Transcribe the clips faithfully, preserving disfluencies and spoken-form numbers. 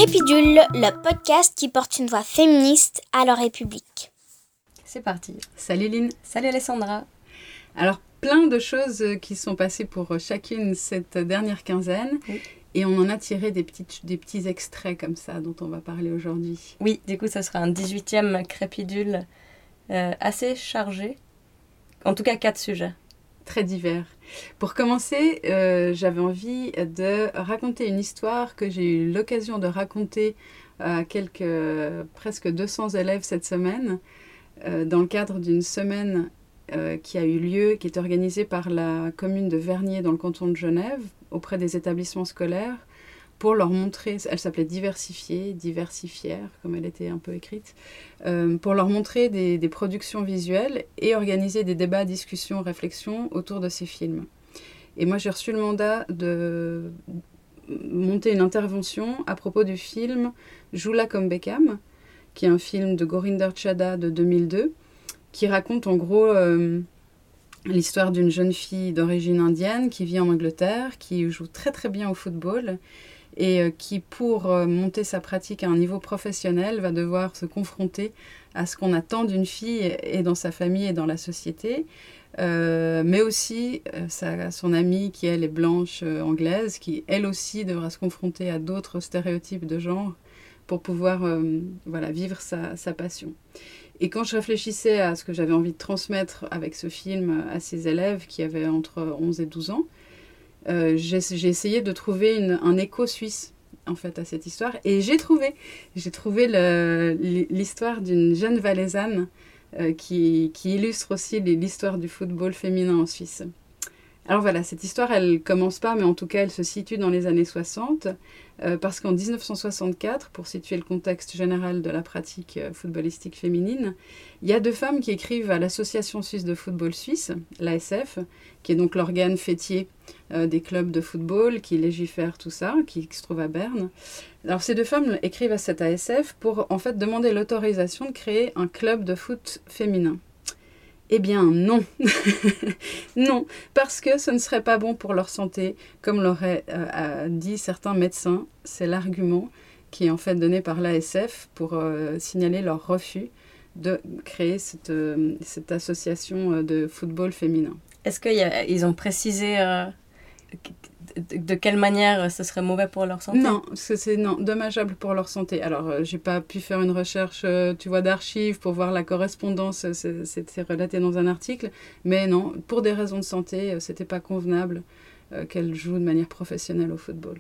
Crépidule, le podcast qui porte une voix féministe à la République. C'est parti. Salut Lynn. Salut Alessandra. Alors, plein de choses qui sont passées pour chacune cette dernière quinzaine. Oui. Et on en a tiré des, petites, des petits extraits comme ça dont on va parler aujourd'hui. Oui, du coup, ça sera un dix-huitième Crépidule euh, assez chargé. En tout cas, quatre sujets. Très divers. Pour commencer, euh, j'avais envie de raconter une histoire que j'ai eu l'occasion de raconter à quelques, euh, presque deux cents élèves cette semaine, euh, dans le cadre d'une semaine euh, qui a eu lieu, qui est organisée par la commune de Vernier dans le canton de Genève, auprès des établissements scolaires, pour leur montrer, elle s'appelait Diversifier, Diversifière, comme elle était un peu écrite, euh, pour leur montrer des, des productions visuelles et organiser des débats, discussions, réflexions autour de ces films. Et moi, j'ai reçu le mandat de monter une intervention à propos du film Joue-la comme Beckham, qui est un film de Gurinder Chadha de deux mille deux, qui raconte en gros euh, l'histoire d'une jeune fille d'origine indienne qui vit en Angleterre, qui joue très très bien au football, et qui, pour monter sa pratique à un niveau professionnel, va devoir se confronter à ce qu'on attend d'une fille et dans sa famille et dans la société, euh, mais aussi euh, sa, son amie qui, elle, est blanche euh, anglaise, qui, elle aussi, devra se confronter à d'autres stéréotypes de genre pour pouvoir euh, voilà, vivre sa, sa passion. Et quand je réfléchissais à ce que j'avais envie de transmettre avec ce film à ces élèves qui avaient entre onze et douze ans, Euh, j'ai, j'ai essayé de trouver une, un écho suisse en fait à cette histoire et j'ai trouvé j'ai trouvé le, l'histoire d'une jeune valaisanne euh, qui, qui illustre aussi l'histoire du football féminin en Suisse. Alors voilà, cette histoire elle commence pas, mais en tout cas elle se situe dans les années soixante euh, parce qu'en dix-neuf cent soixante-quatre, pour situer le contexte général de la pratique euh, footballistique féminine, il y a deux femmes qui écrivent à l'Association suisse de football suisse, l'A S F, qui est donc l'organe fêtier euh, des clubs de football, qui légifère tout ça, qui, qui se trouve à Berne. Alors ces deux femmes écrivent à cette A S F pour en fait demander l'autorisation de créer un club de foot féminin. Eh bien non, non, parce que ce ne serait pas bon pour leur santé, comme l'auraient euh, dit certains médecins. C'est l'argument qui est en fait donné par l'A S F pour euh, signaler leur refus de créer cette, euh, cette association de football féminin. Est-ce qu'ils ont précisé euh, de, de quelle manière ce serait mauvais pour leur santé ? Non, c'est, c'est non, dommageable pour leur santé. Alors, euh, j'ai pas pu faire une recherche, euh, tu vois, d'archives pour voir la correspondance, c'est, c'est, c'est relaté dans un article, mais non, pour des raisons de santé, euh, c'était pas convenable euh, qu'elles jouent de manière professionnelle au football.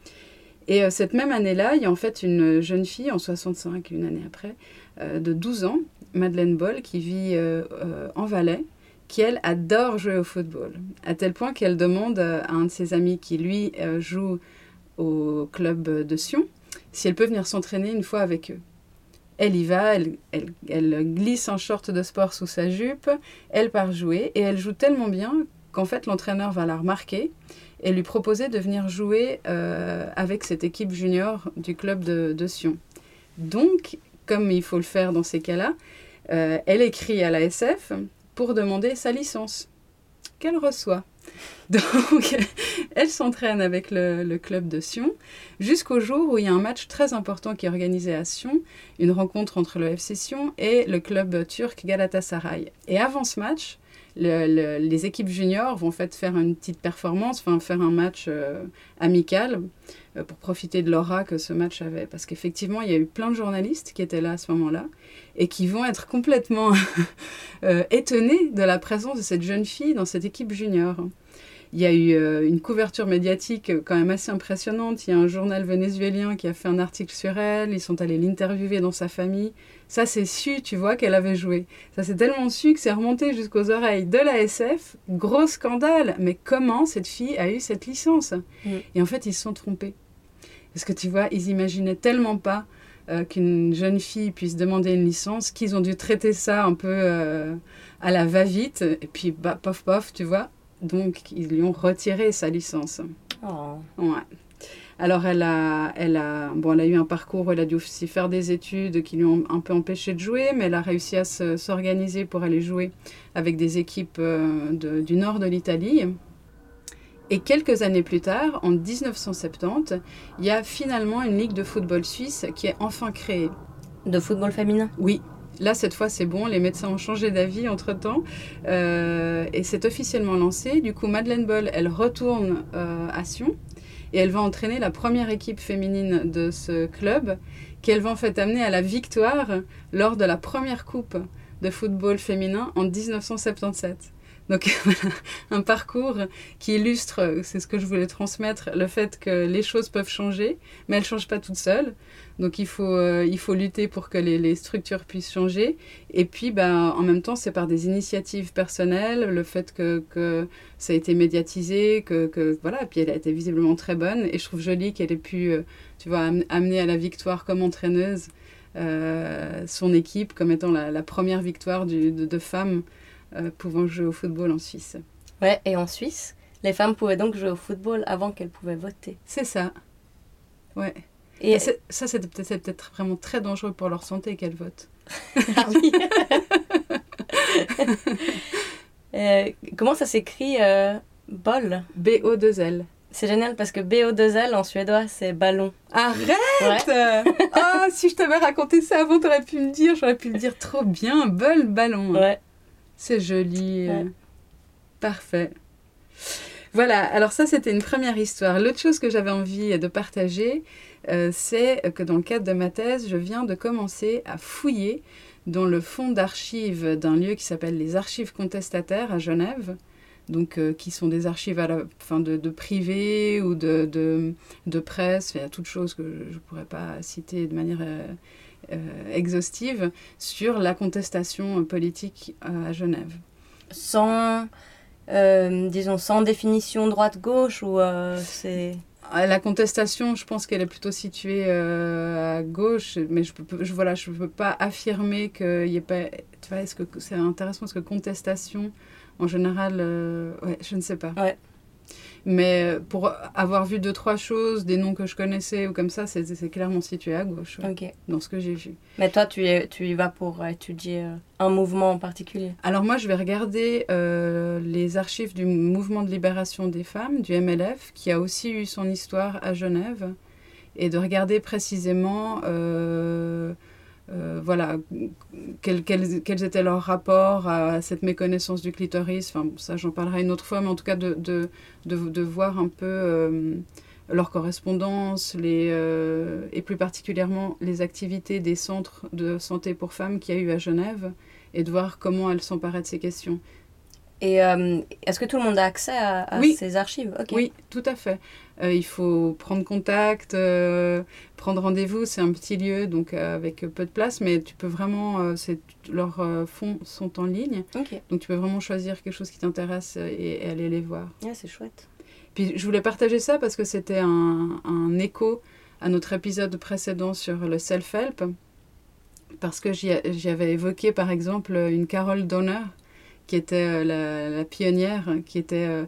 Et euh, cette même année-là, il y a en fait une jeune fille, en soixante-cinq, une année après, euh, de douze ans, Madeleine Boll, qui vit euh, euh, en Valais, qui, elle, adore jouer au football, à tel point qu'elle demande à un de ses amis qui, lui, euh, joue au club de Sion, si elle peut venir s'entraîner une fois avec eux. Elle y va, elle, elle, elle glisse un short de sport sous sa jupe, elle part jouer, et elle joue tellement bien qu'en fait, l'entraîneur va la remarquer et lui proposer de venir jouer euh, avec cette équipe junior du club de, de Sion. Donc, comme il faut le faire dans ces cas-là, euh, elle écrit à l'A S F pour demander sa licence, qu'elle reçoit. Donc, elle s'entraîne avec le, le club de Sion jusqu'au jour où il y a un match très important qui est organisé à Sion, une rencontre entre le F C Sion et le club turc Galatasaray. Et avant ce match, le, le, les équipes juniors vont en fait faire une petite performance, enfin faire un match euh, amical euh, pour profiter de l'aura que ce match avait. Parce qu'effectivement, il y a eu plein de journalistes qui étaient là à ce moment-là et qui vont être complètement euh, étonnés de la présence de cette jeune fille dans cette équipe junior. Il y a eu euh, une couverture médiatique quand même assez impressionnante. Il y a un journal vénézuélien qui a fait un article sur elle. Ils sont allés l'interviewer dans sa famille. Ça, c'est su, tu vois, qu'elle avait joué. Ça, c'est tellement su que c'est remonté jusqu'aux oreilles de l'A S F. Gros scandale. Mais comment cette fille a eu cette licence ? mmh. Et en fait, ils se sont trompés. Parce que tu vois, ils imaginaient tellement pas euh, qu'une jeune fille puisse demander une licence qu'ils ont dû traiter ça un peu euh, à la va-vite. Et puis, bah, pof, pof, tu vois. Donc, ils lui ont retiré sa licence. Oh. Ouais. Alors, elle a, elle, a, bon, elle a eu un parcours où elle a dû aussi faire des études qui lui ont un peu empêché de jouer, mais elle a réussi à se, s'organiser pour aller jouer avec des équipes euh, de, du nord de l'Italie. Et quelques années plus tard, en dix-neuf cent soixante-dix, il y a finalement une ligue de football suisse qui est enfin créée. De football féminin ? Oui. Là, cette fois, c'est bon. Les médecins ont changé d'avis entre-temps. Euh, et c'est officiellement lancé. Du coup, Madeleine Boll, elle retourne euh, à Sion. Et elle va entraîner la première équipe féminine de ce club, qu'elle va en fait amener à la victoire lors de la première coupe de football féminin en dix-neuf cent soixante-dix-sept. Donc, voilà, un parcours qui illustre, c'est ce que je voulais transmettre, le fait que les choses peuvent changer, mais elles ne changent pas toutes seules. Donc, il faut, euh, il faut lutter pour que les, les structures puissent changer. Et puis, ben, en même temps, c'est par des initiatives personnelles, le fait que, que ça a été médiatisé, que, que voilà, puis elle a été visiblement très bonne. Et je trouve joli qu'elle ait pu, euh, tu vois, am- amener à la victoire comme entraîneuse euh, son équipe, comme étant la, la première victoire du, de, de femmes Euh, pouvant jouer au football en Suisse. Ouais, et en Suisse, les femmes pouvaient donc jouer au football avant qu'elles pouvaient voter. C'est ça. Ouais. Et, et c'est, ça, c'est peut-être, c'est peut-être vraiment très dangereux pour leur santé qu'elles votent. Ah oui. euh, comment ça s'écrit euh, Boll ? B O deux L. C'est génial parce que B O deux L en suédois, c'est ballon. Arrête ouais. Oh, si je t'avais raconté ça avant, t'aurais pu me dire, j'aurais pu le dire trop bien. Boll, ballon. Ouais. C'est joli. Ouais. Parfait. Voilà, alors ça, c'était une première histoire. L'autre chose que j'avais envie de partager, euh, c'est que dans le cadre de ma thèse, je viens de commencer à fouiller dans le fonds d'archives d'un lieu qui s'appelle les Archives Contestataires à Genève, donc euh, qui sont des archives à la, enfin, de, de privé ou de, de, de presse, il y a toutes choses que je ne pourrais pas citer de manière... Euh, Euh, exhaustive sur la contestation politique euh, à Genève. Sans, euh, disons, sans définition droite-gauche ou euh, c'est... La contestation, je pense qu'elle est plutôt située euh, à gauche, mais je peux, je, voilà, je peux pas affirmer qu'il y ait pas... Tu vois, est-ce que c'est intéressant parce que contestation, en général, euh, ouais, je ne sais pas. Ouais. Mais pour avoir vu deux, trois choses, des noms que je connaissais ou comme ça, c'est, c'est clairement situé à gauche, ouais, okay. dans ce que j'ai vu. Mais toi, tu y, tu y vas pour étudier euh, un mouvement en particulier ? Alors moi, je vais regarder euh, les archives du mouvement de libération des femmes, du M L F, qui a aussi eu son histoire à Genève, et de regarder précisément... Euh, Euh, voilà, quels, quels, quels étaient leurs rapports à cette méconnaissance du clitoris. Enfin, ça, j'en parlerai une autre fois, mais en tout cas, de, de, de, de voir un peu euh, leur correspondance, les, euh, et plus particulièrement les activités des centres de santé pour femmes qu'il y a eu à Genève, et de voir comment elles s'emparaient de ces questions. Et euh, est-ce que tout le monde a accès à, à oui. ces archives ? Okay. Oui, tout à fait. Euh, il faut prendre contact, euh, prendre rendez-vous. C'est un petit lieu, donc euh, avec peu de place, mais tu peux vraiment... Euh, c'est, leurs euh, fonds sont en ligne, okay. donc tu peux vraiment choisir quelque chose qui t'intéresse et, et aller les voir. Ouais, c'est chouette. Puis je voulais partager ça parce que c'était un, un écho à notre épisode précédent sur le self-help, parce que j'y, j'y avais évoqué, par exemple, une Carole Donner, qui était la, la pionnière, qui était, euh,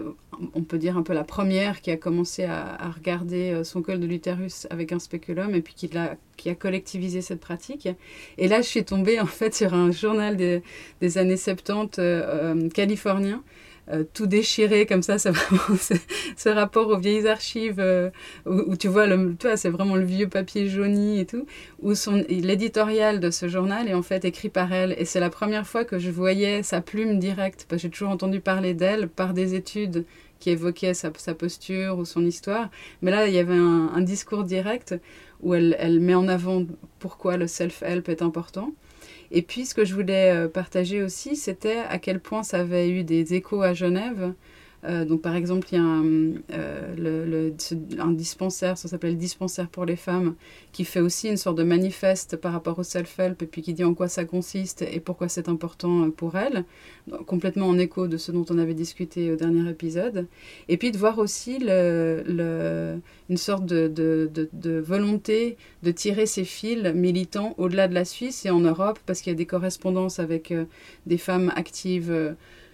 on peut dire un peu la première, qui a commencé à, à regarder son col de l'utérus avec un spéculum et puis qui, l'a, qui a collectivisé cette pratique. Et là, je suis tombée en fait sur un journal des, des années soixante-dix euh, californien, Euh, tout déchiré comme ça, c'est vraiment ce, ce rapport aux vieilles archives euh, où, où tu vois, le, tu vois, c'est vraiment le vieux papier jauni et tout, où son, l'éditorial de ce journal est en fait écrit par elle, et c'est la première fois que je voyais sa plume directe, parce que j'ai toujours entendu parler d'elle par des études qui évoquaient sa, sa posture ou son histoire, mais là il y avait un, un discours direct où elle, elle met en avant pourquoi le self-help est important. Et puis, ce que je voulais partager aussi, c'était à quel point ça avait eu des échos à Genève. Euh, donc, par exemple, il y a un, euh, le, le, un dispensaire, ça s'appelle le dispensaire pour les femmes, qui fait aussi une sorte de manifeste par rapport au self-help, et puis qui dit en quoi ça consiste et pourquoi c'est important pour elles, donc, complètement en écho de ce dont on avait discuté au dernier épisode. Et puis de voir aussi le, le, une sorte de, de, de, de volonté de tirer ces fils militants au-delà de la Suisse et en Europe, parce qu'il y a des correspondances avec euh, des femmes actives euh,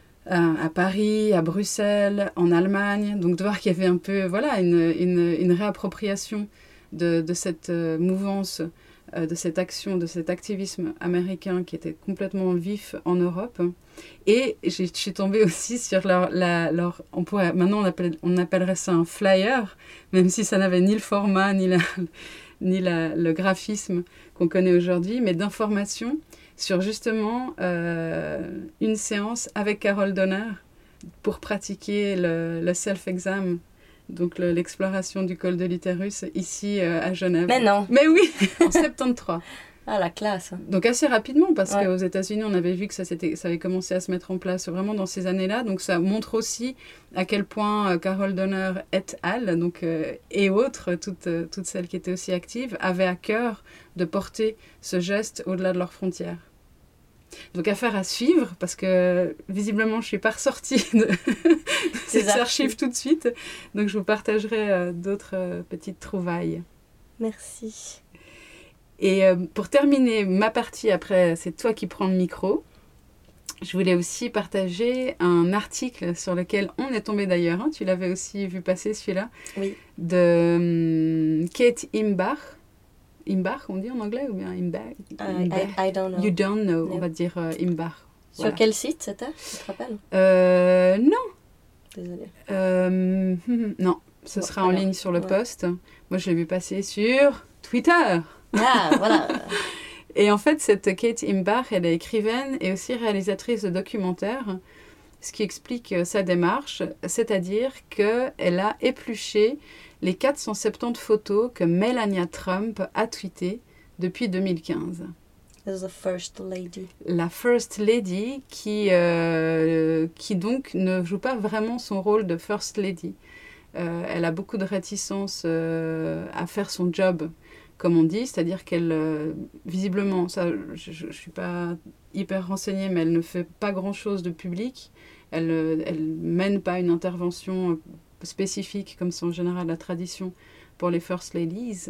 à Paris, à Bruxelles, en Allemagne. Donc de voir qu'il y avait un peu voilà, une, une, une réappropriation de, de cette euh, mouvance euh, de cette action, de cet activisme américain qui était complètement vif en Europe. Et je suis tombée aussi sur leur... La, leur on pourrait, maintenant, on, appelle, on appellerait ça un flyer, même si ça n'avait ni le format, ni, la, ni la, le graphisme qu'on connaît aujourd'hui, mais d'informations sur justement euh, une séance avec Carol Donner pour pratiquer le, le self-exam, donc le, l'exploration du col de l'utérus ici euh, à Genève. Mais non. Mais oui, en soixante-treize. Ah, la classe. Donc assez rapidement, parce Ouais. qu'aux États-Unis, on avait vu que ça, s'était, ça avait commencé à se mettre en place vraiment dans ces années-là. Donc ça montre aussi à quel point euh, Carol Donner et al., donc, euh, et autres, toutes, euh, toutes celles qui étaient aussi actives, avaient à cœur de porter ce geste au-delà de leurs frontières. Donc affaire à suivre, parce que visiblement je ne suis pas ressortie de, de ces archives. archives tout de suite. Donc je vous partagerai euh, d'autres euh, petites trouvailles. Merci. Et euh, pour terminer ma partie, après c'est toi qui prends le micro, je voulais aussi partager un article sur lequel on est tombé d'ailleurs, hein, tu l'avais aussi vu passer celui-là, Oui. de um, Kate Imbach. Imbach, on dit en anglais ou bien Imbach? I, I, I don't know. You don't know, No. on va dire euh, Imbach. Sur Voilà. quel site c'était? Tu te rappelles? Euh, non, Désolée. euh, non, ce Bon, sera en alors, ligne sur le ouais. post. Moi, je l'ai vu passer sur Twitter. Ah, voilà. Et en fait, cette Kate Imbach, elle est écrivaine et aussi réalisatrice de documentaires, ce qui explique sa démarche, c'est-à-dire qu'elle a épluché les quatre cent soixante-dix photos que Melania Trump a tweetées depuis deux mille quinze. This is the first lady. La First Lady qui, euh, qui donc ne joue pas vraiment son rôle de First Lady. Euh, elle a beaucoup de réticence euh, à faire son job, comme on dit, c'est-à-dire qu'elle, euh, visiblement, ça, je ne suis pas hyper renseignée, mais elle ne fait pas grand-chose de public. Elle ne mène pas une intervention spécifique, comme c'est en général la tradition pour les First Ladies.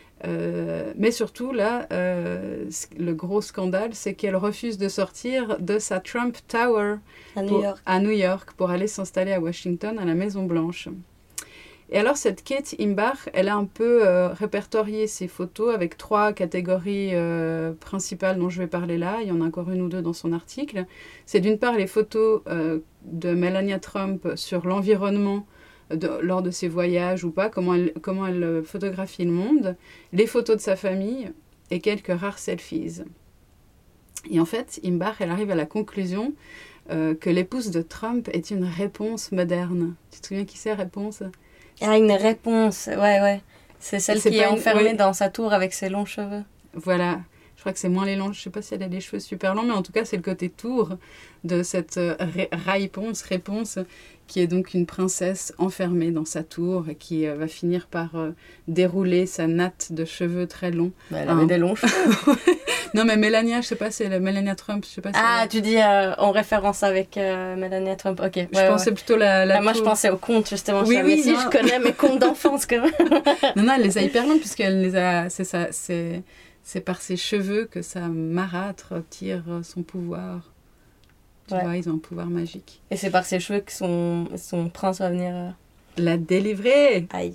Euh, mais surtout, là, euh, le gros scandale, c'est qu'elle refuse de sortir de sa Trump Tower À New pour, York. à New York pour aller s'installer à Washington, à la Maison-Blanche. Et alors, cette Kate Imbach, elle a un peu euh, répertorié ses photos avec trois catégories euh, principales dont je vais parler là. Il y en a encore une ou deux dans son article. C'est d'une part les photos euh, de Melania Trump sur l'environnement de, lors de ses voyages ou pas, comment elle, comment elle photographie le monde, les photos de sa famille et quelques rares selfies. Et en fait, Imbach, elle arrive à la conclusion euh, que l'épouse de Trump est une réponse moderne. Tu te souviens qui c'est, réponse ? Ah, une réponse. Ouais, ouais. C'est celle C'est qui pas est une- enfermée ouais. dans sa tour avec ses longs cheveux. Voilà, je crois que c'est moins les longs, je sais pas si elle a des cheveux super longs, mais en tout cas c'est le côté tour de cette euh, ré- réponse, réponse, qui est donc une princesse enfermée dans sa tour et qui euh, va finir par euh, dérouler sa natte de cheveux très longs. Bah, elle Ah. avait des longs cheveux. Non mais Melania, je sais pas, c'est la Melania Trump, je sais pas si Ah, elle- tu dis euh, en référence avec euh, Melania Trump. Ok. Ouais, je ouais, pensais ouais. plutôt la, la Ah, moi, je tour. pensais aux contes, justement. Oui, Je oui, oui, si, non. je connais mes contes d'enfance, quand même. Non, non, elle les a hyper longs puisqu'elle les a, c'est ça, c'est, c'est par ses cheveux que sa marâtre tire son pouvoir. Tu Ouais. vois, ils ont un pouvoir magique. Et c'est par ses cheveux que son, son prince va venir... euh, La délivrer. Aïe.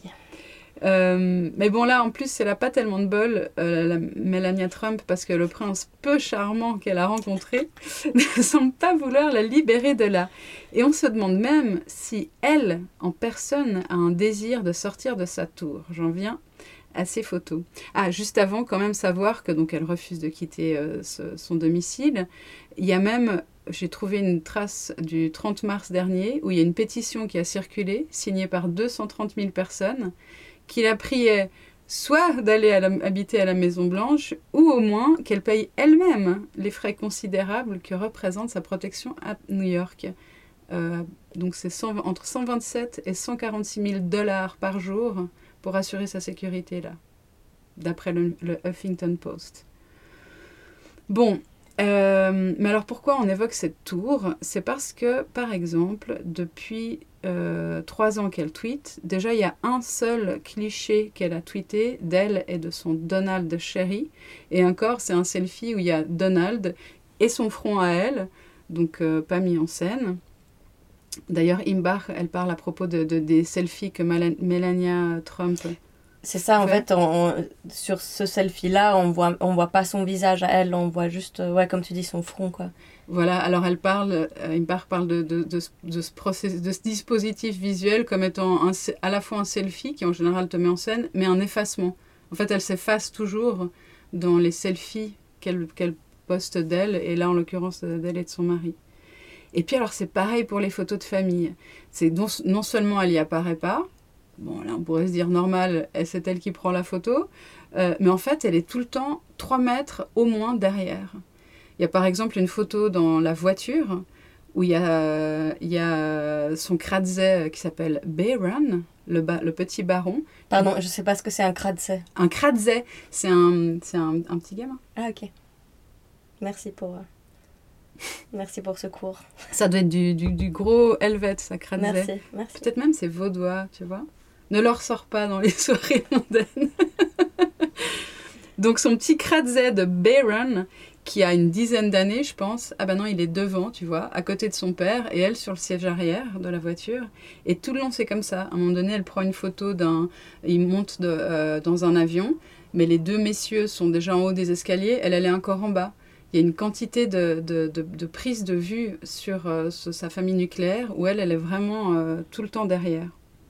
Euh, mais bon, là, en plus, elle n'a pas tellement de bol, euh, la Melania Trump, parce que le prince peu charmant qu'elle a rencontré ne semble pas vouloir la libérer de là. Et on se demande même si elle, en personne, a un désir de sortir de sa tour. J'en viens à ces photos. Ah, juste avant, quand même savoir que donc elle refuse de quitter euh, ce- son domicile. Il y a même, j'ai trouvé une trace du trente mars dernier, où il y a une pétition qui a circulé, signée par deux cent trente mille personnes, qui la priait soit d'aller à la- habiter à la Maison-Blanche, ou au moins qu'elle paye elle-même les frais considérables que représente sa protection à New York. Euh, donc c'est cent entre cent vingt-sept et cent quarante-six mille dollars par jour pour assurer sa sécurité là, d'après le, le Huffington Post. Bon, euh, mais alors pourquoi on évoque cette tour? C'est parce que, par exemple, depuis euh, trois ans qu'elle tweet, déjà il y a un seul cliché qu'elle a tweeté d'elle et de son Donald chéri, et encore c'est un selfie où il y a Donald et son front à elle, donc euh, pas mis en scène. D'ailleurs, Imbach, elle parle à propos de, de- des selfies que Mala- Melania Trump C'est ça, en Ouais. fait, on, on- sur ce selfie-là, on voit, on voit pas son visage à elle, on voit juste, euh, ouais, comme tu dis, son front, quoi. Voilà, alors elle parle, euh, Imbar parle de, de, de, ce- de ce process- de ce dispositif visuel comme étant un, se- à la fois un selfie, qui en général te met en scène, mais un effacement. En fait, elle s'efface toujours dans les selfies qu'elle qu'elle poste d'elle, et là, en l'occurrence, euh, d'elle et de son mari. Et puis alors, c'est pareil pour les photos de famille. C'est non, non seulement elle y apparaît pas, bon, là, on pourrait se dire normal, elle- c'est elle qui prend la photo, euh, mais en fait, elle est tout le temps trois mètres au moins derrière. Il y a par exemple une photo dans la voiture où il y a, il y a son Kratze qui s'appelle Bayron, le, ba- le petit baron. Pardon, je sais pas ce que c'est un Kratze. Un Kratze, c'est un, c'est un, un petit gamin. Ah, ok. Merci pour, euh, merci pour ce cours. Ça doit être du, du, du gros helvète, ça, Kratze. Merci, merci. Peut-être même c'est vaudois, tu vois. Ne leur sors pas dans les soirées mondaines. Donc son petit Kratze de Bayron, qui a une dizaine d'années, je pense. Ah ben non, il est devant, tu vois, à côté de son père, et elle sur le siège arrière de la voiture. Et tout le long, c'est comme ça. À un moment donné, elle prend une photo d'un... Ils montent de, euh, dans un avion, mais les deux messieurs sont déjà en haut des escaliers, elle, elle est encore en bas. Il y a une quantité de, de, de, de prises de vue sur, euh, sur sa famille nucléaire, où elle, elle est vraiment euh, tout le temps derrière.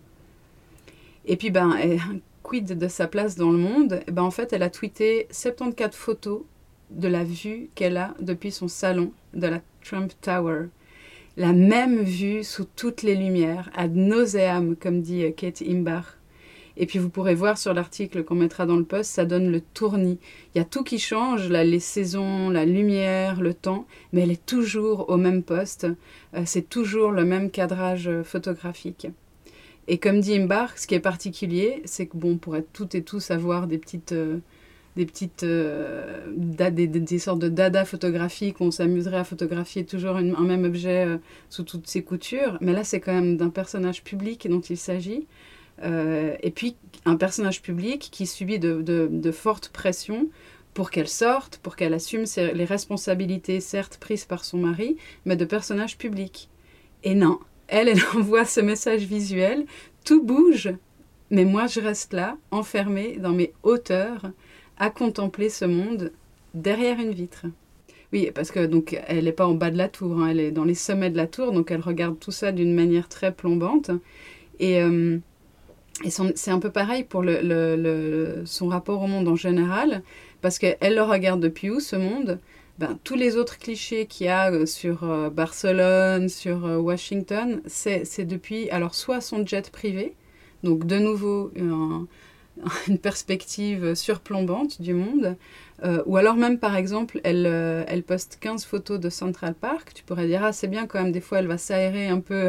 Et puis, ben, elle, quid de sa place dans le monde, eh ben, en fait, elle a tweeté soixante-quatorze photos de la vue qu'elle a depuis son salon de la Trump Tower. La même vue sous toutes les lumières, ad nauseam, comme dit Kate Imbar. Et puis vous pourrez voir sur l'article qu'on mettra dans le post, ça donne le tournis. Il y a tout qui change, là, les saisons, la lumière, le temps, mais elle est toujours au même poste. Euh, c'est toujours le même cadrage photographique. Et comme dit Imbar, ce qui est particulier, c'est que bon, on pourrait toutes et tous avoir des petites... Euh, des petites euh, da, des, des, des sortes de dada photographiques où on s'amuserait à photographier toujours une, un même objet euh, sous toutes ses coutures, mais là c'est quand même d'un personnage public dont il s'agit, euh, et puis un personnage public qui subit de, de, de fortes pressions pour qu'elle sorte, pour qu'elle assume ses, les responsabilités certes prises par son mari, mais de personnage public. Et non, elle, elle envoie ce message visuel, tout bouge, mais moi je reste là, enfermée dans mes hauteurs, à contempler ce monde derrière une vitre. Oui, parce que donc elle n'est pas en bas de la tour, hein, elle est dans les sommets de la tour, donc elle regarde tout ça d'une manière très plombante. Et, euh, et son, c'est un peu pareil pour le, le, le, son rapport au monde en général, parce qu'elle le regarde depuis où, ce monde ? Ben, tous les autres clichés qu'il y a sur euh, Barcelone, sur euh, Washington, c'est, c'est depuis, alors soit son jet privé, donc de nouveau un... une perspective surplombante du monde, euh, ou alors même par exemple elle, euh, elle poste quinze photos de Central Park, tu pourrais dire ah c'est bien quand même, des fois elle va s'aérer un peu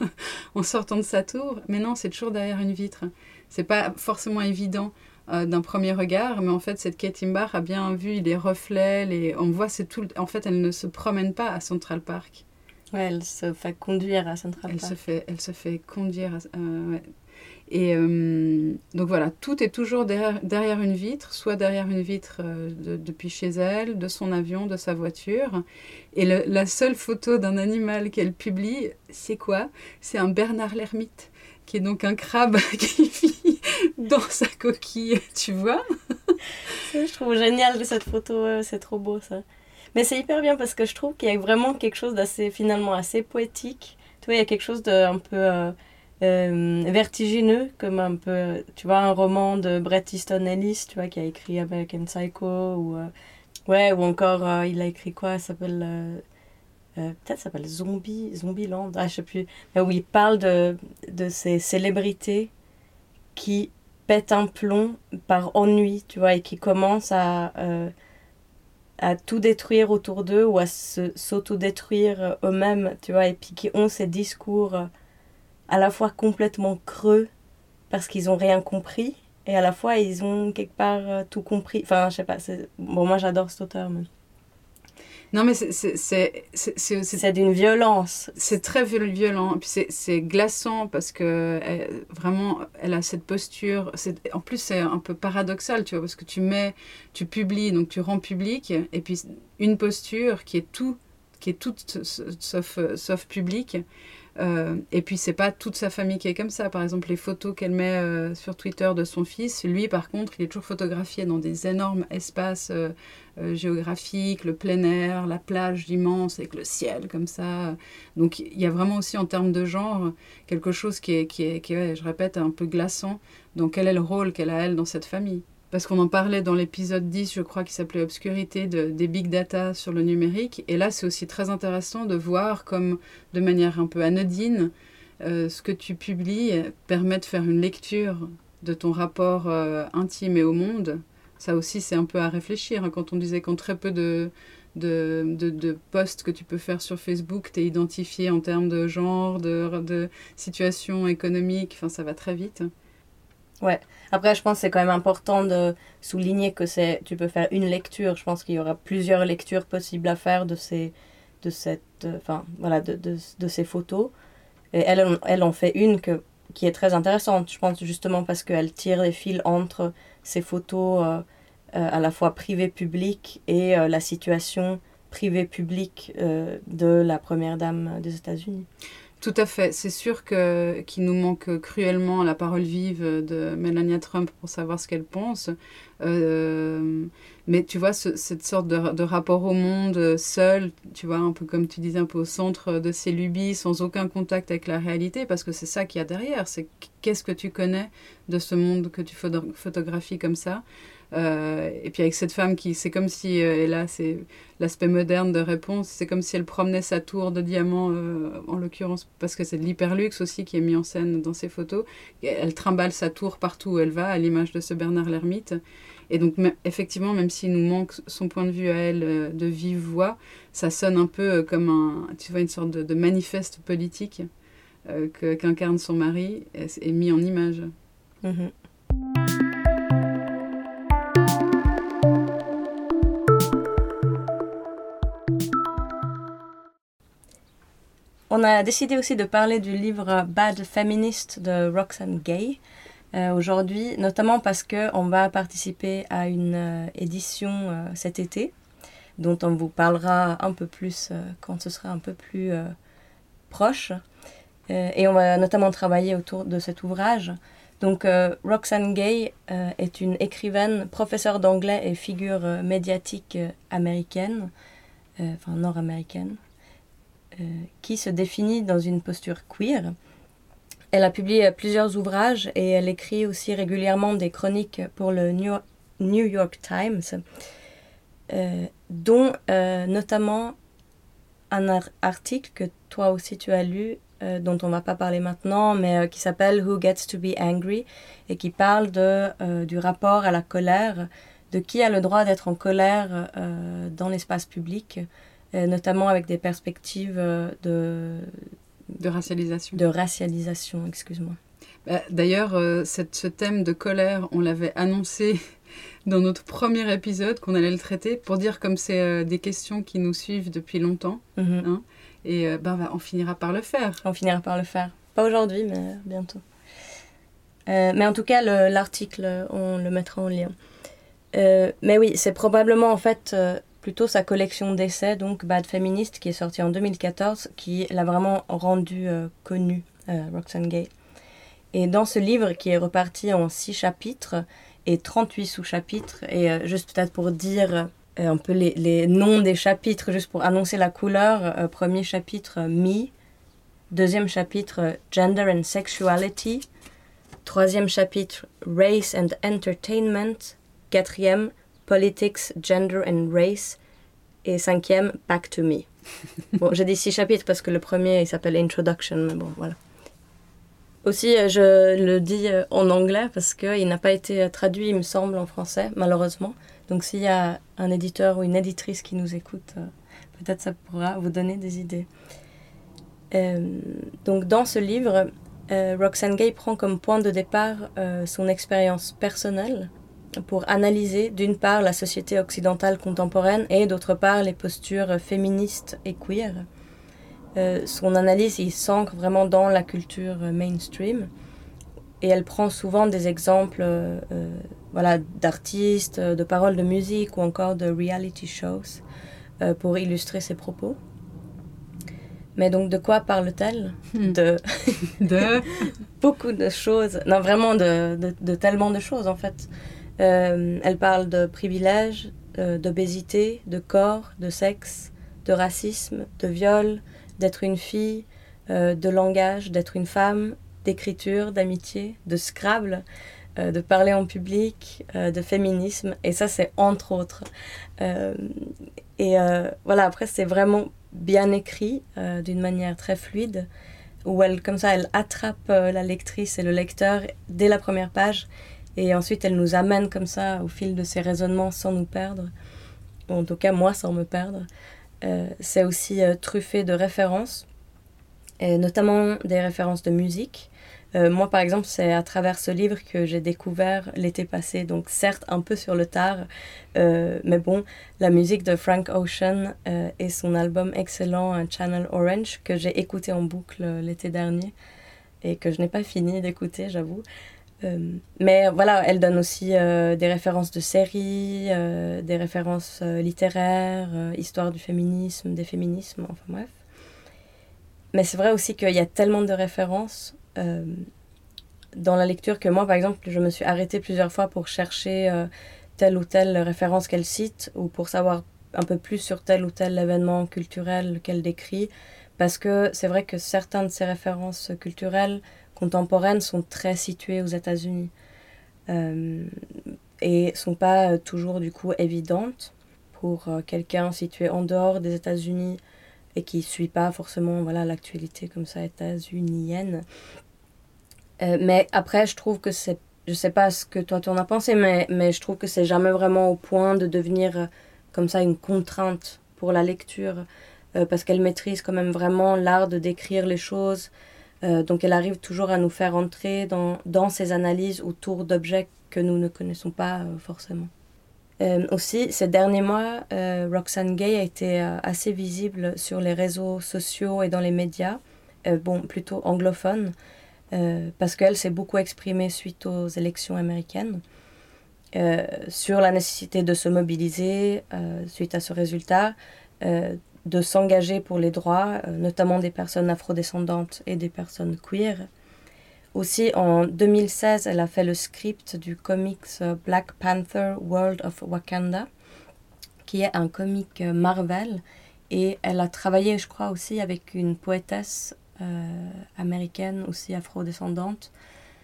en sortant de sa tour, mais non, c'est toujours derrière une vitre, c'est pas forcément évident euh, d'un premier regard, mais en fait cette Kate Imbar a bien vu les reflets, les... on voit c'est tout, en fait elle ne se promène pas à Central Park. Ouais, elle se fait conduire à Central elle Park. Se fait, elle se fait conduire à, euh, ouais. Et euh, donc voilà, tout est toujours derrière, derrière une vitre, soit derrière une vitre euh, de, depuis chez elle, de son avion, de sa voiture. Et le, la seule photo d'un animal qu'elle publie, c'est quoi ? C'est un Bernard l'ermite, qui est donc un crabe qui vit dans sa coquille, tu vois ? Ça, je trouve génial cette photo, c'est trop beau ça. Mais c'est hyper bien parce que je trouve qu'il y a vraiment quelque chose d'assez, finalement, assez poétique. Tu vois, il y a quelque chose d'un peu... Euh, Euh, vertigineux, comme un peu, tu vois, un roman de Bret Easton Ellis, tu vois, qui a écrit American Psycho, ou, euh, ouais, ou encore, euh, il a écrit quoi, ça s'appelle, euh, euh, peut-être ça s'appelle Zombie, Zombieland, ah, je sais plus, mais où il parle de, de ces célébrités qui pètent un plomb par ennui, tu vois, et qui commencent à, euh, à tout détruire autour d'eux, ou à se, s'autodétruire eux-mêmes, tu vois, et puis qui ont ces discours... Euh, à la fois complètement creux parce qu'ils n'ont rien compris et à la fois ils ont quelque part euh, tout compris. Enfin, je sais pas, c'est... bon, moi j'adore cet auteur. Mais... Non, mais c'est... C'est, c'est, c'est, c'est, c'est, c'est d'une violence. C'est très violent, et puis c'est, c'est glaçant parce que elle, vraiment, elle a cette posture. C'est, en plus, c'est un peu paradoxal, tu vois, parce que tu mets, tu publies, donc tu rends public, et puis une posture qui est tout, qui est toute sauf, sauf publique. Euh, et puis, c'est pas toute sa famille qui est comme ça. Par exemple, les photos qu'elle met euh, sur Twitter de son fils, lui, par contre, il est toujours photographié dans des énormes espaces euh, euh, géographiques, le plein air, la plage immense avec le ciel comme ça. Donc, il y a vraiment aussi, en termes de genre, quelque chose qui est, qui est, qui est je répète, un peu glaçant. Donc, quel est le rôle qu'elle a, elle, dans cette famille ? Parce qu'on en parlait dans l'épisode dix, je crois, qui s'appelait Obscurité, de, des big data sur le numérique. Et là, c'est aussi très intéressant de voir comme, de manière un peu anodine, euh, ce que tu publies permet de faire une lecture de ton rapport euh, intime et au monde. Ça aussi, c'est un peu à réfléchir. Hein, quand on disait qu'en très peu de, de, de, de posts que tu peux faire sur Facebook, tu es identifié en termes de genre, de, de situation économique. Enfin, ça va très vite. Ouais. Après, je pense que c'est quand même important de souligner que c'est, tu peux faire une lecture. Je pense qu'il y aura plusieurs lectures possibles à faire de ces, de cette, euh, enfin, voilà, de, de, de ces photos. Et elle, elle en fait une que, qui est très intéressante, je pense, justement parce qu'elle tire les fils entre ces photos euh, euh, à la fois privées-publiques et euh, la situation privée-publique euh, de la première dame des États-Unis. Tout à fait. C'est sûr que, qu'il nous manque cruellement la parole vive de Melania Trump pour savoir ce qu'elle pense. Euh, mais tu vois, ce, cette sorte de, de rapport au monde seul, tu vois, un peu comme tu disais, un peu au centre de ses lubies, sans aucun contact avec la réalité, parce que c'est ça qu'il y a derrière. C'est qu'est-ce que tu connais de ce monde que tu photo- photographies comme ça. Euh, et puis avec cette femme qui, c'est comme si, euh, et là c'est l'aspect moderne de réponse, c'est comme si elle promenait sa tour de diamants, euh, en l'occurrence, parce que c'est de l'hyperluxe aussi qui est mis en scène dans ses photos. Et elle trimballe sa tour partout où elle va, à l'image de ce Bernard l'Ermite. Et donc m- effectivement, même s'il nous manque son point de vue à elle euh, de vive voix, ça sonne un peu euh, comme un, tu vois, une sorte de, de manifeste politique euh, que, qu'incarne son mari et, et mis en image. Mm-hmm. On a décidé aussi de parler du livre Bad Feminist de Roxane Gay euh, aujourd'hui, notamment parce qu'on va participer à une euh, édition euh, cet été, dont on vous parlera un peu plus euh, quand ce sera un peu plus euh, proche. Euh, et on va notamment travailler autour de cet ouvrage. Donc euh, Roxane Gay euh, est une écrivaine, professeure d'anglais et figure euh, médiatique euh, américaine, euh, enfin nord-américaine. Euh, qui se définit dans une posture queer. Elle a publié plusieurs ouvrages et elle écrit aussi régulièrement des chroniques pour le New, New York Times, euh, dont euh, notamment un ar- article que toi aussi tu as lu, euh, dont on ne va pas parler maintenant, mais euh, qui s'appelle Who Gets to be Angry, et qui parle de, euh, du rapport à la colère, de qui a le droit d'être en colère euh, dans l'espace public, Euh, notamment avec des perspectives euh, de... De racialisation. De racialisation, excuse-moi. Bah, d'ailleurs, euh, cette, ce thème de colère, on l'avait annoncé dans notre premier épisode qu'on allait le traiter, pour dire comme c'est euh, des questions qui nous suivent depuis longtemps. Mm-hmm. Hein, et euh, bah, on finira par le faire. On finira par le faire. Pas aujourd'hui, mais bientôt. Euh, mais en tout cas, le, l'article, on le mettra en lien. Euh, mais oui, c'est probablement en fait... Euh, plutôt sa collection d'essais, donc Bad Feminist, qui est sortie en deux mille quatorze, qui l'a vraiment rendu euh, connue, euh, Roxane Gay. Et dans ce livre, qui est reparti en six chapitres et trente-huit sous-chapitres, et euh, juste peut-être pour dire euh, un peu les, les noms des chapitres, juste pour annoncer la couleur, euh, premier chapitre, euh, Me, deuxième chapitre, euh, Gender and Sexuality, troisième chapitre, Race and Entertainment, quatrième, Politics, Gender and Race, et cinquième, Back to Me. Bon, j'ai dit six chapitres parce que le premier, il s'appelle Introduction, mais bon, voilà. Aussi, je le dis en anglais parce qu'il n'a pas été traduit, il me semble, en français, malheureusement. Donc s'il y a un éditeur ou une éditrice qui nous écoute, peut-être ça pourra vous donner des idées. Euh, donc dans ce livre, euh, Roxane Gay prend comme point de départ euh, son expérience personnelle, pour analyser d'une part la société occidentale contemporaine et d'autre part les postures féministes et queer. Euh, son analyse il s'ancre vraiment dans la culture mainstream et elle prend souvent des exemples euh, euh, voilà, d'artistes, de paroles de musique ou encore de reality shows euh, pour illustrer ses propos. Mais donc, de quoi parle-t-elle? Hmm. De De... beaucoup de choses. Non, vraiment de, de, de tellement de choses, en fait. Euh, elle parle de privilèges, euh, d'obésité, de corps, de sexe, de racisme, de viol, d'être une fille, euh, de langage, d'être une femme, d'écriture, d'amitié, de Scrabble, euh, de parler en public, euh, de féminisme. Et ça, c'est entre autres. Euh, et euh, voilà, après, c'est vraiment bien écrit, euh, d'une manière très fluide, où elle, comme ça, elle attrape euh, la lectrice et le lecteur dès la première page. Et ensuite, elle nous amène comme ça au fil de ses raisonnements sans nous perdre. En tout cas, moi, sans me perdre. Euh, c'est aussi euh, truffé de références, et notamment des références de musique. Euh, moi, par exemple, c'est à travers ce livre que j'ai découvert l'été passé, donc certes un peu sur le tard, euh, mais bon, la musique de Frank Ocean euh, et son album excellent Channel Orange, que j'ai écouté en boucle l'été dernier et que je n'ai pas fini d'écouter, j'avoue. Euh, mais voilà, elle donne aussi euh, des références de séries, euh, des références euh, littéraires, euh, histoire du féminisme, des féminismes, enfin bref. Mais c'est vrai aussi qu'il y a tellement de références euh, dans la lecture que moi, par exemple, je me suis arrêtée plusieurs fois pour chercher euh, telle ou telle référence qu'elle cite ou pour savoir un peu plus sur tel ou tel événement culturel qu'elle décrit. Parce que c'est vrai que certaines de ces références culturelles contemporaines sont très situées aux États-Unis euh, et sont pas toujours du coup évidentes pour euh, quelqu'un situé en dehors des États-Unis et qui suit pas forcément voilà l'actualité comme ça états-unienne. Euh, mais après je trouve que c'est, je sais pas ce que toi tu en as pensé, mais mais je trouve que c'est jamais vraiment au point de devenir euh, comme ça une contrainte pour la lecture euh, parce qu'elle maîtrise quand même vraiment l'art de décrire les choses. Euh, donc elle arrive toujours à nous faire entrer dans, dans ces analyses autour d'objets que nous ne connaissons pas euh, forcément. Euh, aussi, ces derniers mois, euh, Roxane Gay a été euh, assez visible sur les réseaux sociaux et dans les médias, euh, bon, plutôt anglophones, euh, parce qu'elle s'est beaucoup exprimée suite aux élections américaines, euh, sur la nécessité de se mobiliser euh, suite à ce résultat, euh, de s'engager pour les droits, euh, notamment des personnes afrodescendantes et des personnes queer. Aussi, en deux mille seize, elle a fait le script du comics Black Panther World of Wakanda, qui est un comic Marvel. Et elle a travaillé, je crois, aussi avec une poétesse euh, américaine, aussi afrodescendante,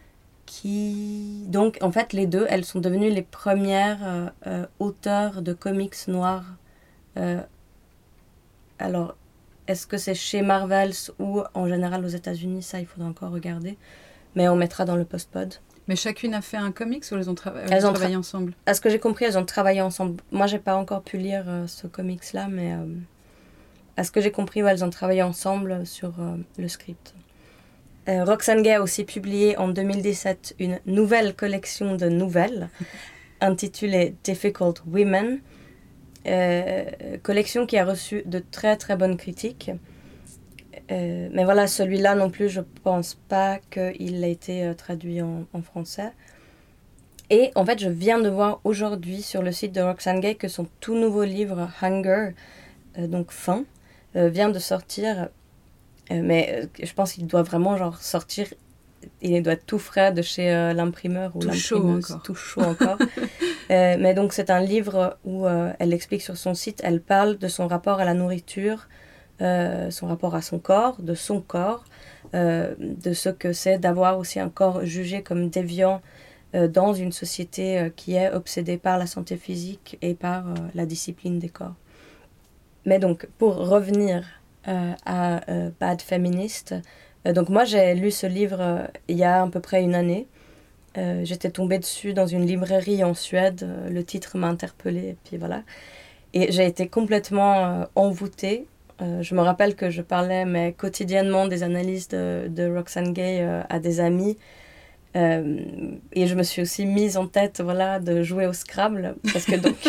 qui... Donc, en fait, les deux, elles sont devenues les premières euh, euh, auteurs de comics noirs. Euh, alors, est-ce que c'est chez Marvels ou en général aux États-Unis? Ça, il faudra encore regarder. Mais on mettra dans le post-pod. Mais chacune a fait un comics ou elles ont, trava- elles elles ont ont travaillé tra- ensemble? À ce que j'ai compris, elles ont travaillé ensemble. Moi, j'ai pas encore pu lire euh, ce comics-là, mais euh, à ce que j'ai compris, ouais, elles ont travaillé ensemble sur euh, le script. Euh, Roxane Gay a aussi publié en deux mille dix-sept une nouvelle collection de nouvelles intitulée Difficult Women, euh, collection qui a reçu de très très bonnes critiques. Euh, mais voilà, celui-là non plus, je pense pas qu'il ait été euh, traduit en, en français. Et en fait, je viens de voir aujourd'hui sur le site de Roxane Gay que son tout nouveau livre, Hunger, euh, donc Faim, euh, vient de sortir. Euh, mais euh, je pense qu'il doit vraiment genre sortir, il doit être tout frais de chez euh, l'imprimeur ou tout chaud l'imprimeuse, tout chaud encore. euh, mais donc c'est un livre où euh, elle explique sur son site, elle parle de son rapport à la nourriture, euh, son rapport à son corps, de son corps, euh, de ce que c'est d'avoir aussi un corps jugé comme déviant euh, dans une société euh, qui est obsédée par la santé physique et par euh, la discipline des corps. Mais donc, pour revenir euh, à euh, Bad Feminist, euh, donc moi j'ai lu ce livre euh, il y a à peu près une année. Euh, j'étais tombée dessus dans une librairie en Suède, euh, le titre m'a interpellée, et puis voilà. Et j'ai été complètement euh, envoûtée. Euh, je me rappelle que je parlais mais quotidiennement des analyses de, de Roxane Gay euh, à des amis. Euh, et je me suis aussi mise en tête voilà, de jouer au Scrabble, parce que donc,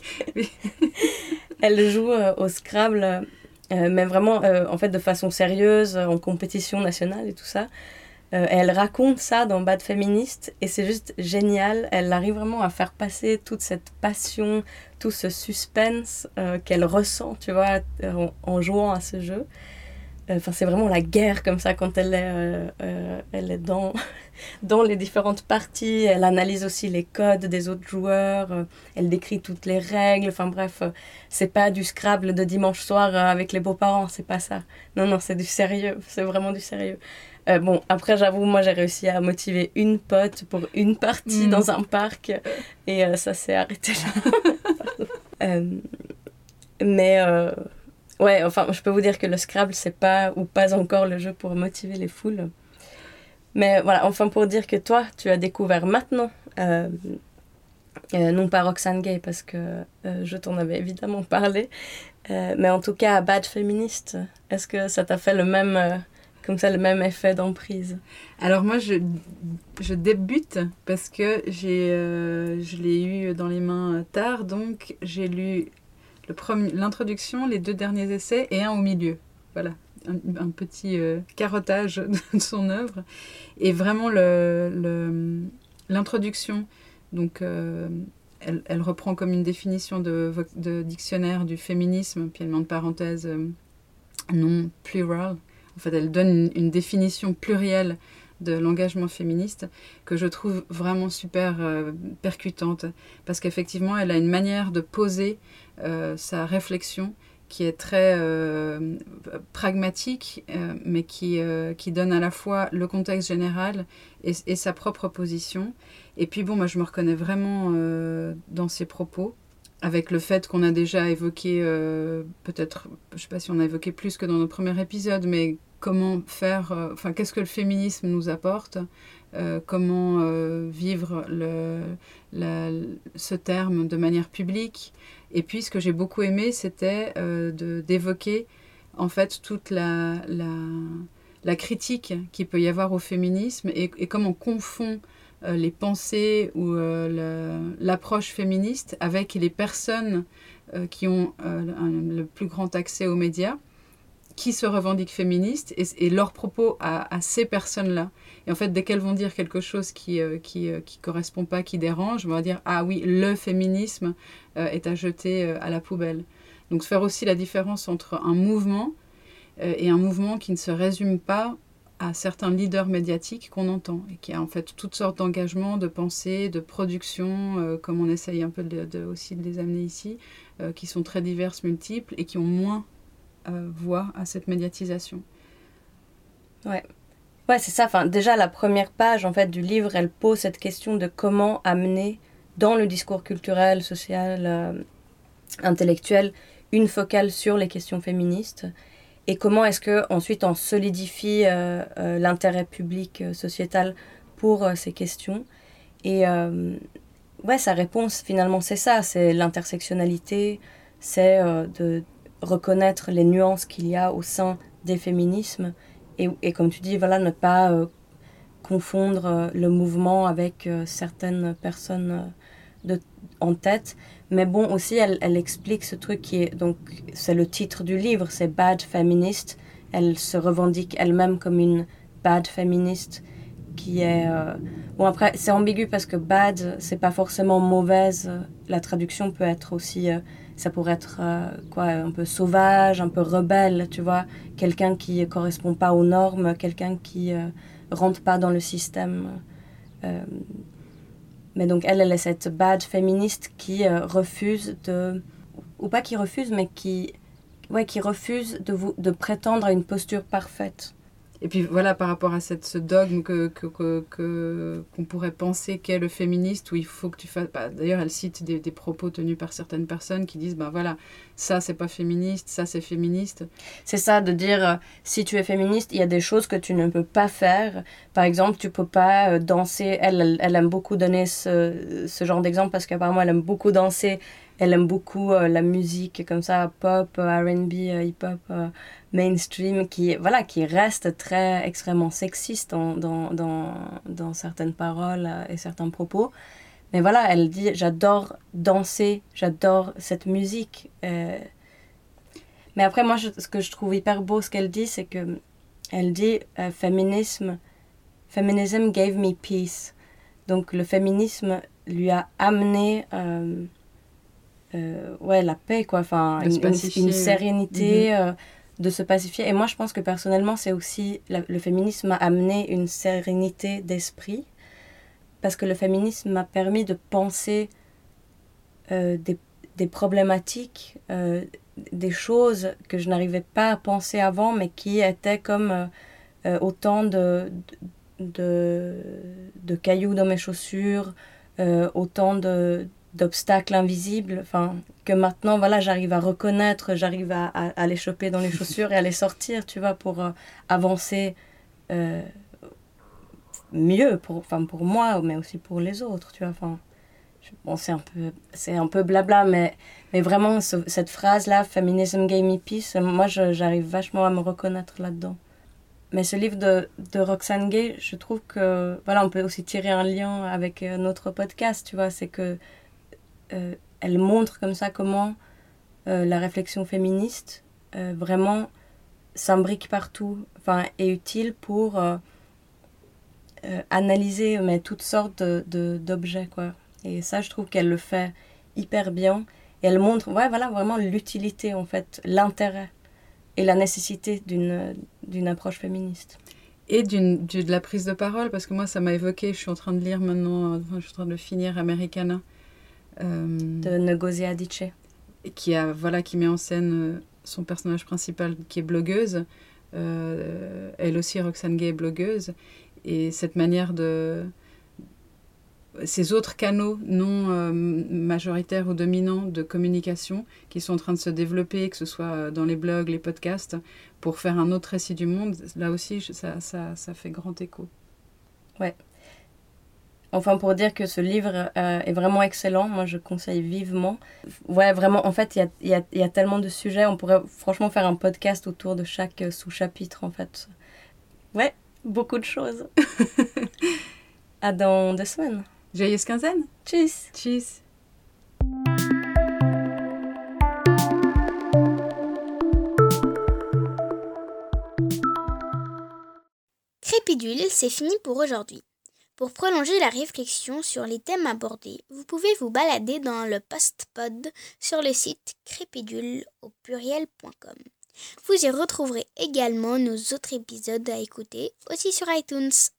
elle joue euh, au Scrabble, euh, mais vraiment euh, en fait de façon sérieuse, en compétition nationale et tout ça. Euh, et elle raconte ça dans Bad Feminist, et c'est juste génial. Elle arrive vraiment à faire passer toute cette passion, tout ce suspense euh, qu'elle ressent, tu vois, en, en jouant à ce jeu. Enfin, c'est vraiment la guerre comme ça quand elle est, euh, euh, elle est dans, dans les différentes parties. Elle analyse aussi les codes des autres joueurs. Euh, elle décrit toutes les règles. Enfin bref, euh, c'est pas du Scrabble de dimanche soir euh, avec les beaux-parents, c'est pas ça. Non, non, c'est du sérieux. C'est vraiment du sérieux. Euh, bon, après, j'avoue, moi, j'ai réussi à motiver une pote pour une partie mmh. dans un parc. Et euh, ça s'est arrêté là. euh, mais... Euh, Ouais, enfin, je peux vous dire que le Scrabble, c'est pas ou pas encore le jeu pour motiver les foules. Mais voilà, enfin, pour dire que toi, tu as découvert maintenant, euh, euh, non pas Roxane Gay, parce que euh, je t'en avais évidemment parlé, euh, mais en tout cas, Bad Feminist, est-ce que ça t'a fait le même, euh, comme ça, le même effet d'emprise? Alors moi, je, je débute parce que j'ai, euh, je l'ai eu dans les mains tard, donc j'ai lu... Le premier, l'introduction, les deux derniers essais et un au milieu. Voilà, un, un petit euh, carottage de son œuvre. Et vraiment, le, le, l'introduction, donc, euh, elle, elle reprend comme une définition de, de dictionnaire du féminisme, puis elle met en parenthèse euh, non plural. En fait, elle donne une, une définition plurielle de l'engagement féministe que je trouve vraiment super euh, percutante, parce qu'effectivement, elle a une manière de poser Euh, sa réflexion qui est très euh, pragmatique, euh, mais qui, euh, qui donne à la fois le contexte général et, et sa propre position. Et puis bon, moi je me reconnais vraiment euh, dans ses propos, avec le fait qu'on a déjà évoqué, euh, peut-être, je ne sais pas si on a évoqué plus que dans nos premiers épisodes, mais comment faire, euh, enfin qu'est-ce que le féminisme nous apporte, euh, comment euh, vivre le, la, ce terme de manière publique. Et puis, ce que j'ai beaucoup aimé, c'était euh, de, d'évoquer, en fait, toute la, la, la critique qu'il peut y avoir au féminisme et, et comment on confond euh, les pensées ou euh, le, l'approche féministe avec les personnes euh, qui ont euh, un, le plus grand accès aux médias, qui se revendiquent féministes, et, et leurs propos à, à ces personnes-là. Et en fait, dès qu'elles vont dire quelque chose qui ne euh, qui, euh, qui correspond pas, qui dérange, on va dire « Ah oui, le féminisme euh, est à jeter euh, à la poubelle ». Donc, faire aussi la différence entre un mouvement euh, et un mouvement qui ne se résume pas à certains leaders médiatiques qu'on entend, et qui a en fait toutes sortes d'engagements, de pensées, de production, euh, comme on essaye un peu de, de, aussi de les amener ici, euh, qui sont très diverses, multiples, et qui ont moins Euh, voix à cette médiatisation. Ouais, ouais, c'est ça. Enfin, déjà, la première page en fait, du livre, elle pose cette question de comment amener dans le discours culturel, social, euh, intellectuel, une focale sur les questions féministes, et comment est-ce qu'ensuite on solidifie euh, euh, l'intérêt public, euh, sociétal pour euh, ces questions. Et euh, ouais, sa réponse, finalement, c'est ça, c'est l'intersectionnalité, c'est euh, de reconnaître les nuances qu'il y a au sein des féminismes et, et comme tu dis, voilà, ne pas euh, confondre euh, le mouvement avec euh, certaines personnes euh, de, en tête. Mais bon, aussi, elle, elle explique ce truc qui est, donc, c'est le titre du livre, c'est Bad Feminist. Elle se revendique elle-même comme une bad féministe qui est... Euh... Bon, après, c'est ambigu parce que bad, c'est pas forcément mauvaise. La traduction peut être aussi... Euh, ça pourrait être euh, quoi, un peu sauvage, un peu rebelle, tu vois, quelqu'un qui ne correspond pas aux normes, quelqu'un qui ne euh, rentre pas dans le système. Euh, mais donc elle, elle est cette bad féministe qui euh, refuse de... Ou pas qui refuse, mais qui, ouais, qui refuse de, vous, de prétendre à une posture parfaite. Et puis voilà, par rapport à cette, ce dogme que, que, que, que, qu'on pourrait penser qu'est le féministe, où il faut que tu fasses... Bah, d'ailleurs, elle cite des, des propos tenus par certaines personnes qui disent, ben bah, voilà, ça c'est pas féministe, ça c'est féministe. C'est ça, de dire, euh, si tu es féministe, il y a des choses que tu ne peux pas faire. Par exemple, tu peux pas euh, danser. Elle, elle, elle aime beaucoup donner ce, ce genre d'exemple parce qu'apparemment, elle aime beaucoup danser. Elle aime beaucoup euh, la musique comme ça, pop, euh, R and B, euh, hip-hop, euh, mainstream, qui, voilà, qui reste très extrêmement sexiste dans, dans, dans, dans certaines paroles euh, et certains propos. Mais voilà, elle dit, j'adore danser, j'adore cette musique. Euh... Mais après, moi, je, ce que je trouve hyper beau, ce qu'elle dit, c'est que elle dit, euh, féminisme, feminism gave me peace. Donc le féminisme lui a amené... Euh, Euh, ouais, la paix, quoi. Enfin, une, une, une sérénité, mm-hmm. euh, de se pacifier. Et moi, je pense que personnellement, c'est aussi... la- le féminisme m'a amené une sérénité d'esprit, parce que le féminisme m'a permis de penser euh, des, des problématiques, euh, des choses que je n'arrivais pas à penser avant, mais qui étaient comme euh, euh, autant de, de, de cailloux dans mes chaussures, euh, autant de, d'obstacles invisibles, enfin, que maintenant, voilà, j'arrive à reconnaître, j'arrive à, à, à les choper dans les chaussures et à les sortir, tu vois, pour euh, avancer euh, mieux, pour, enfin, pour moi, mais aussi pour les autres, tu vois, enfin... Bon, c'est un peu, c'est un peu blabla, mais, mais vraiment, ce, cette phrase-là, Feminism Gave Me Peace, moi, je, j'arrive vachement à me reconnaître là-dedans. Mais ce livre de, de Roxane Gay, je trouve que, voilà, on peut aussi tirer un lien avec euh, notre podcast, tu vois, c'est que euh, elle montre comme ça comment euh, la réflexion féministe euh, vraiment s'imbrique partout, enfin, est utile pour euh, euh, analyser mais, toutes sortes de, de, d'objets, quoi. Et ça, je trouve qu'elle le fait hyper bien. Et elle montre ouais, voilà, vraiment l'utilité, en fait, l'intérêt et la nécessité d'une, d'une approche féministe. Et d'une, de la prise de parole, parce que moi, ça m'a évoqué, je suis en train de lire maintenant, enfin, je suis en train de finir Americana. Euh, de Ngozi Adichie. Qui, a, voilà, qui met en scène son personnage principal, qui est blogueuse. Euh, elle aussi, Roxane Gay, est blogueuse. Et cette manière de... ces autres canaux non euh, majoritaires ou dominants de communication qui sont en train de se développer, que ce soit dans les blogs, les podcasts, pour faire un autre récit du monde, là aussi, ça, ça, ça fait grand écho. Ouais. Enfin, pour dire que ce livre euh, est vraiment excellent, moi je conseille vivement. Ouais, vraiment, en fait, il y a, y, a, y a tellement de sujets, on pourrait franchement faire un podcast autour de chaque sous-chapitre, en fait. Ouais, beaucoup de choses. À dans deux semaines. Joyeuse quinzaine. Tchuss. Tchuss. Crépidule, c'est fini pour aujourd'hui. Pour prolonger la réflexion sur les thèmes abordés, vous pouvez vous balader dans le post-pod sur le site crépidule au pluriel point com. Vous y retrouverez également nos autres épisodes à écouter, aussi sur iTunes.